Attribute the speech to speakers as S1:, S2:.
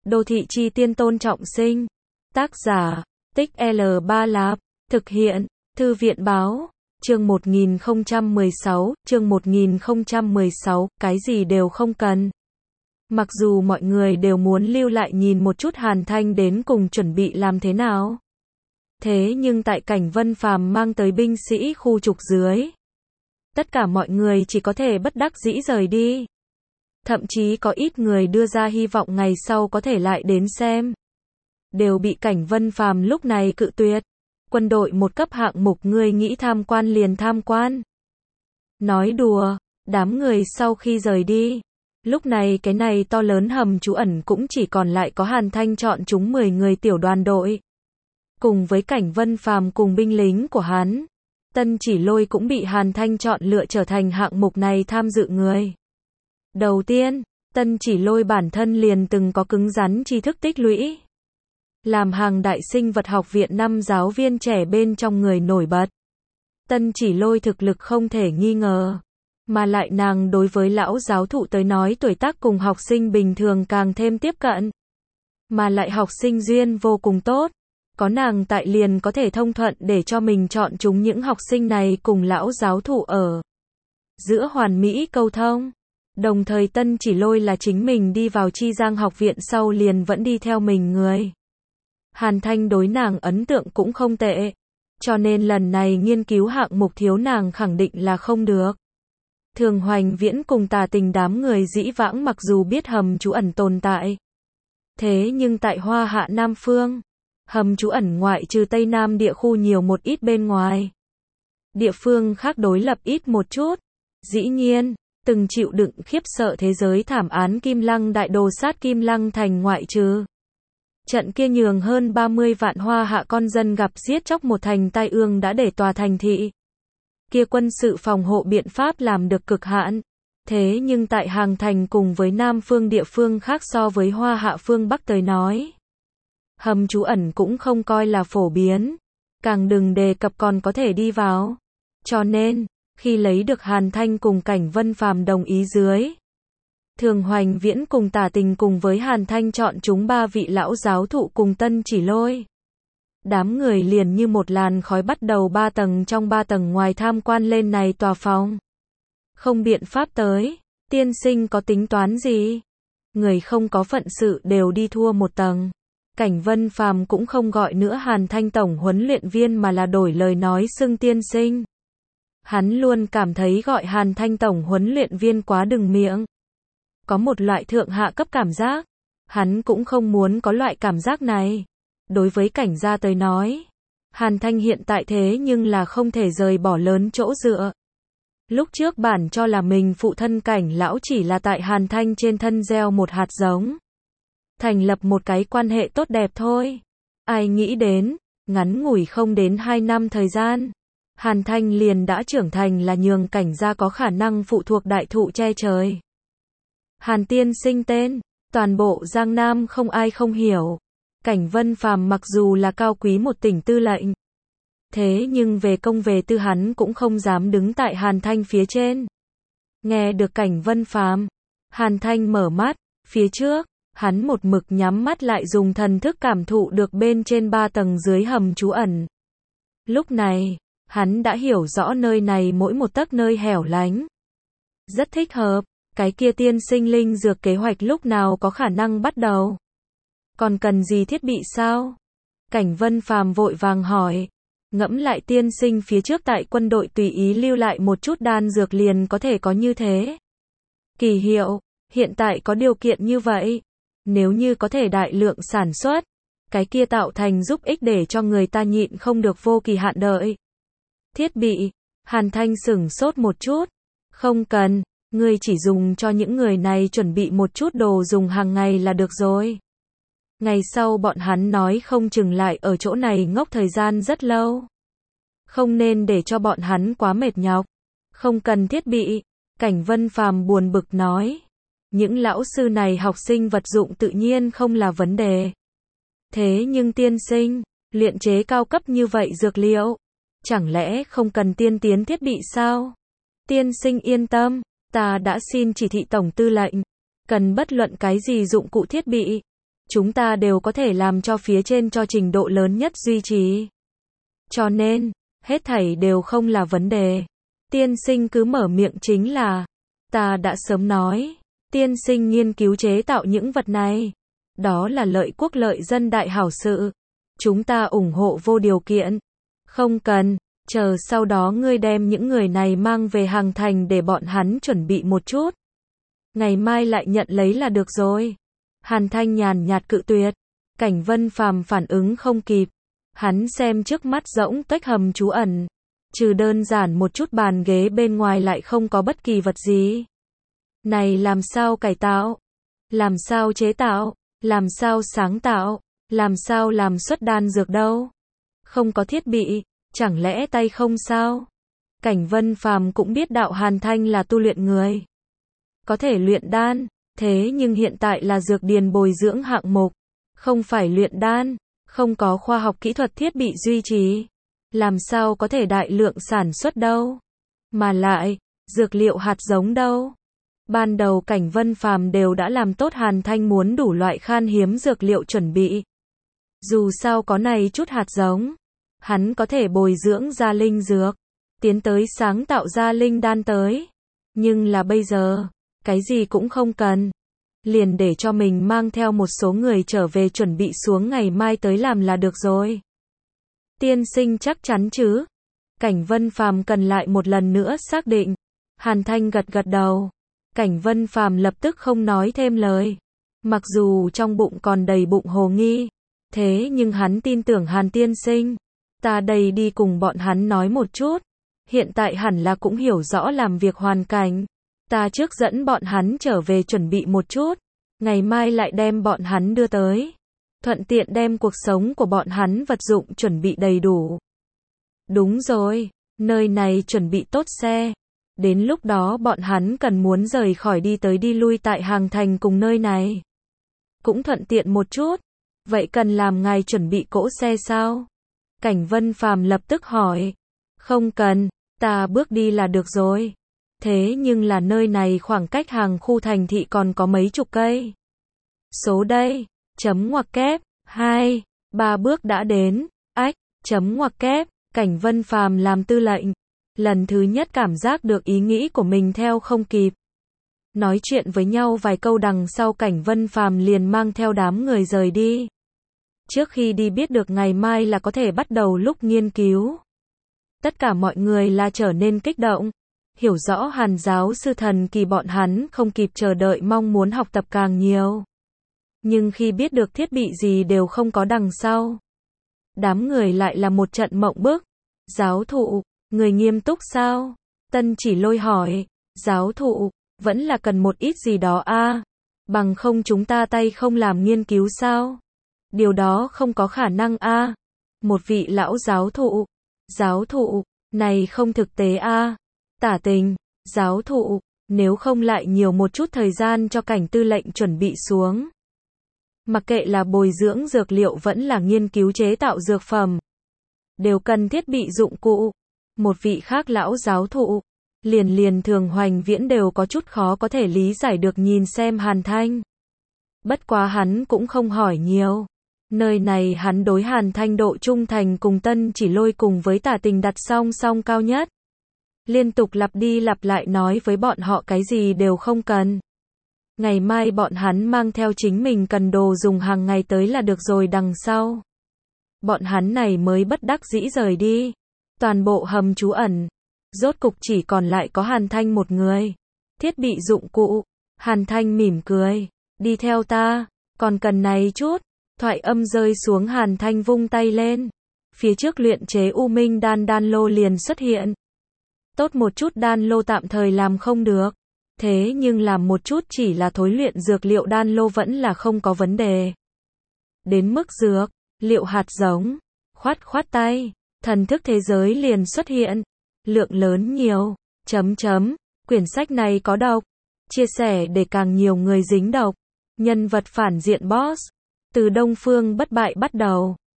S1: Đô thị chi tiên Tôn Trọng Sinh. Tác giả, Tích L3 Lạp. Thực hiện, Thư viện báo. Chương 1016, chương 1016, cái gì đều không cần. Mặc dù mọi người đều muốn lưu lại nhìn một chút Hàn Thanh đến cùng chuẩn bị làm thế nào. Thế nhưng tại cảnh Vân Phàm mang tới binh sĩ khu trục dưới, tất cả mọi người chỉ có thể bất đắc dĩ rời đi. Thậm chí có ít người đưa ra hy vọng ngày sau có thể lại đến xem. Đều bị cảnh Vân Phàm lúc này cự tuyệt. Quân đội một cấp hạng mục ngươi nghĩ tham quan liền tham quan. Nói đùa, đám người sau khi rời đi. Lúc này cái này to lớn hầm trú ẩn cũng chỉ còn lại có Hàn Thanh chọn chúng 10 người tiểu đoàn đội. Cùng với cảnh Vân Phàm cùng binh lính của hắn. Tân Chỉ Lôi cũng bị Hàn Thanh chọn lựa trở thành hạng mục này tham dự người. Đầu tiên, Tân Chỉ Lôi bản thân liền từng có cứng rắn tri thức tích lũy. Làm hàng đại sinh vật học viện năm giáo viên trẻ bên trong người nổi bật. Tân Chỉ Lôi thực lực không thể nghi ngờ. Mà lại nàng đối với lão giáo thụ tới nói tuổi tác cùng học sinh bình thường càng thêm tiếp cận. Mà lại học sinh duyên vô cùng tốt. Có nàng tại liền có thể thông thuận để cho mình chọn chúng những học sinh này cùng lão giáo thụ ở giữa hoàn mỹ câu thông. Đồng thời Tân Chỉ Lôi là chính mình đi vào Chi Giang học viện sau liền vẫn đi theo mình người. Hàn Thanh đối nàng ấn tượng cũng không tệ. Cho nên lần này nghiên cứu hạng mục thiếu nàng khẳng định là không được. Thường Hoành Viễn cùng Tà Tình đám người dĩ vãng mặc dù biết hầm trú ẩn tồn tại. Thế nhưng tại Hoa Hạ Nam Phương, hầm trú ẩn ngoại trừ Tây Nam địa khu nhiều một ít bên ngoài. Địa phương khác đối lập ít một chút. Dĩ nhiên, từng chịu đựng khiếp sợ thế giới thảm án Kim Lăng đại đồ sát Kim Lăng thành ngoại trừ. Trận kia nhường hơn 30 vạn Hoa Hạ con dân gặp giết chóc một thành tai ương đã để tòa thành thị kia quân sự phòng hộ biện pháp làm được cực hạn. Thế nhưng tại Hàng Thành cùng với Nam phương địa phương khác so với Hoa Hạ phương Bắc tới nói, hầm trú ẩn cũng không coi là phổ biến, càng đừng đề cập còn có thể đi vào. Cho nên, khi lấy được Hàn Thanh cùng cảnh Vân Phàm đồng ý dưới, Thường Hoành Viễn cùng Tả Tình cùng với Hàn Thanh chọn chúng 3 vị lão giáo thụ cùng Tân Chỉ Lôi. Đám người liền như một làn khói bắt đầu 3 tầng trong 3 tầng ngoài tham quan lên này tòa phòng. Không biện pháp tới, tiên sinh có tính toán gì? Người không có phận sự đều đi thua một tầng. Cảnh Vân Phàm cũng không gọi nữa Hàn Thanh tổng huấn luyện viên mà là đổi lời nói xưng tiên sinh. Hắn luôn cảm thấy gọi Hàn Thanh tổng huấn luyện viên quá đừng miệng. Có một loại thượng hạ cấp cảm giác. Hắn cũng không muốn có loại cảm giác này. Đối với cảnh gia tới nói, Hàn Thanh hiện tại thế nhưng là không thể rời bỏ lớn chỗ dựa. Lúc trước bản cho là mình phụ thân cảnh lão chỉ là tại Hàn Thanh trên thân gieo một hạt giống. Thành lập một cái quan hệ tốt đẹp thôi. Ai nghĩ đến, ngắn ngủi không đến 2 năm thời gian. Hàn Thanh liền đã trưởng thành là nhường cảnh gia có khả năng phụ thuộc đại thụ che trời. Hàn tiên sinh tên, toàn bộ Giang Nam không ai không hiểu. Cảnh Vân Phàm mặc dù là cao quý một tỉnh tư lệnh. Thế nhưng về công về tư hắn cũng không dám đứng tại Hàn Thanh phía trên. Nghe được cảnh Vân Phàm, Hàn Thanh mở mắt, phía trước, hắn một mực nhắm mắt lại dùng thần thức cảm thụ được bên trên 3 tầng dưới hầm trú ẩn. Lúc này, hắn đã hiểu rõ nơi này mỗi một tấc nơi hẻo lánh. Rất thích hợp, cái kia tiên sinh linh dược kế hoạch lúc nào có khả năng bắt đầu? Còn cần gì thiết bị sao? Cảnh Vân Phàm vội vàng hỏi. Ngẫm lại tiên sinh phía trước tại quân đội tùy ý lưu lại một chút đan dược liền có thể có như thế. Kỳ hiệu, hiện tại có điều kiện như vậy. Nếu như có thể đại lượng sản xuất, cái kia tạo thành giúp ích để cho người ta nhịn không được vô kỳ hạn đợi. Thiết bị, Hàn Thanh sửng sốt một chút. Không cần, ngươi chỉ dùng cho những người này chuẩn bị một chút đồ dùng hàng ngày là được rồi. Ngày sau bọn hắn nói không chừng lại ở chỗ này ngốc thời gian rất lâu. Không nên để cho bọn hắn quá mệt nhọc. Không cần thiết bị. Cảnh Vân Phàm buồn bực nói. Những lão sư này học sinh vật dụng tự nhiên không là vấn đề. Thế nhưng tiên sinh, luyện chế cao cấp như vậy dược liệu, chẳng lẽ không cần tiên tiến thiết bị sao? Tiên sinh yên tâm, ta đã xin chỉ thị tổng tư lệnh. Cần bất luận cái gì dụng cụ thiết bị. chúng ta đều có thể làm cho phía trên cho trình độ lớn nhất duy trì. Cho nên, hết thảy đều không là vấn đề. Tiên sinh cứ mở miệng chính là, ta đã sớm nói, tiên sinh nghiên cứu chế tạo những vật này. Đó là lợi quốc lợi dân đại hảo sự. Chúng ta ủng hộ vô điều kiện. Không cần, chờ sau đó ngươi đem những người này mang về Hàng Thành để bọn hắn chuẩn bị một chút. Ngày mai lại nhận lấy là được rồi. Hàn Thanh nhàn nhạt cự tuyệt. Cảnh Vân Phàm phản ứng không kịp. Hắn xem trước mắt rỗng tuếch hầm trú ẩn. Trừ đơn giản một chút bàn ghế bên ngoài lại không có bất kỳ vật gì. Này làm sao cải tạo? Làm sao chế tạo? Làm sao sáng tạo? Làm sao làm xuất đan dược đâu? Không có thiết bị, chẳng lẽ tay không sao? Cảnh Vân Phàm cũng biết đạo Hàn Thanh là tu luyện người. Có thể luyện đan, thế nhưng hiện tại là dược điền bồi dưỡng hạng mục, không phải luyện đan, không có khoa học kỹ thuật thiết bị duy trì. Làm sao có thể đại lượng sản xuất đâu? Mà lại, dược liệu hạt giống đâu? Ban đầu Cảnh Vân Phàm đều đã làm tốt Hàn Thanh muốn đủ loại khan hiếm dược liệu chuẩn bị. Dù sao có này chút hạt giống, hắn có thể bồi dưỡng ra linh dược, tiến tới sáng tạo ra linh đan tới. Nhưng là bây giờ, cái gì cũng không cần. Liền để cho mình mang theo một số người trở về chuẩn bị xuống ngày mai tới làm là được rồi. Tiên sinh chắc chắn chứ? Cảnh Vân Phàm cần lại một lần nữa xác định. Hàn Thanh gật gật đầu. Cảnh Vân Phàm lập tức không nói thêm lời. Mặc dù trong bụng còn đầy bụng hồ nghi, thế nhưng hắn tin tưởng Hàn tiên sinh. Ta đây đi cùng bọn hắn nói một chút. Hiện tại hẳn là cũng hiểu rõ làm việc hoàn cảnh. Ta trước dẫn bọn hắn trở về chuẩn bị một chút. Ngày mai lại đem bọn hắn đưa tới. Thuận tiện đem cuộc sống của bọn hắn vật dụng chuẩn bị đầy đủ. Đúng rồi, nơi này chuẩn bị tốt xe. Đến lúc đó bọn hắn cần muốn rời khỏi đi tới đi lui tại Hàng Thành cùng nơi này. Cũng thuận tiện một chút. Vậy cần làm ngài chuẩn bị cỗ xe sao? Cảnh Vân Phàm lập tức hỏi. Không cần, ta bước đi là được rồi. Thế nhưng là nơi này khoảng cách hàng khu thành thị còn có mấy chục cây. Số đây, chấm ngoặc kép, 2, 3 bước đã đến, ách, chấm ngoặc kép, Cảnh Vân Phàm làm tư lệnh. Lần thứ nhất cảm giác được ý nghĩ của mình theo không kịp. Nói chuyện với nhau vài câu đằng sau Cảnh Vân Phàm liền mang theo đám người rời đi. Trước khi đi biết được ngày mai là có thể bắt đầu lúc nghiên cứu. Tất cả mọi người là trở nên kích động. Hiểu rõ Hàn giáo sư thần kỳ bọn hắn không kịp chờ đợi mong muốn học tập càng nhiều. Nhưng khi biết được thiết bị gì đều không có đằng sau. Đám người lại là một trận mộng bức. Giáo thụ, người nghiêm túc sao? Tân Chỉ Lôi hỏi. Giáo thụ, vẫn là cần một ít gì đó a, bằng không chúng ta tay không làm nghiên cứu sao? Điều đó không có khả năng a. Một vị lão giáo thụ, này không thực tế a. Tả Tình, giáo thụ, nếu không lại nhiều một chút thời gian cho Cảnh tư lệnh chuẩn bị xuống. Mặc kệ là bồi dưỡng dược liệu vẫn là nghiên cứu chế tạo dược phẩm, đều cần thiết bị dụng cụ. Một vị khác lão giáo thụ, liền Thường Hoành Viễn đều có chút khó có thể lý giải được nhìn xem Hàn Thanh. Bất quá hắn cũng không hỏi nhiều. Nơi này hắn đối Hàn Thanh độ trung thành cùng Tân Chỉ Lôi cùng với Tả Tình đặt song song cao nhất. Liên tục lặp đi lặp lại nói với bọn họ cái gì đều không cần. Ngày mai bọn hắn mang theo chính mình cần đồ dùng hàng ngày tới là được rồi đằng sau. Bọn hắn này mới bất đắc dĩ rời đi. Toàn bộ hầm trú ẩn. Rốt cục chỉ còn lại có Hàn Thanh một người. Thiết bị dụng cụ. Hàn Thanh mỉm cười. Đi theo ta. Còn cần này chút. Thoại âm rơi xuống Hàn Thanh vung tay lên. Phía trước luyện chế U Minh đan lô liền xuất hiện. Tốt một chút đan lô tạm thời làm không được. Thế nhưng làm một chút chỉ là thối luyện dược liệu đan lô vẫn là không có vấn đề. Đến mức dược, liệu hạt giống, khoát tay, thần thức thế giới liền xuất hiện. Lượng lớn nhiều, quyển sách này có độc. Chia sẻ để càng nhiều người dính độc. Nhân vật phản diện boss. Từ Đông Phương Bất Bại bắt đầu.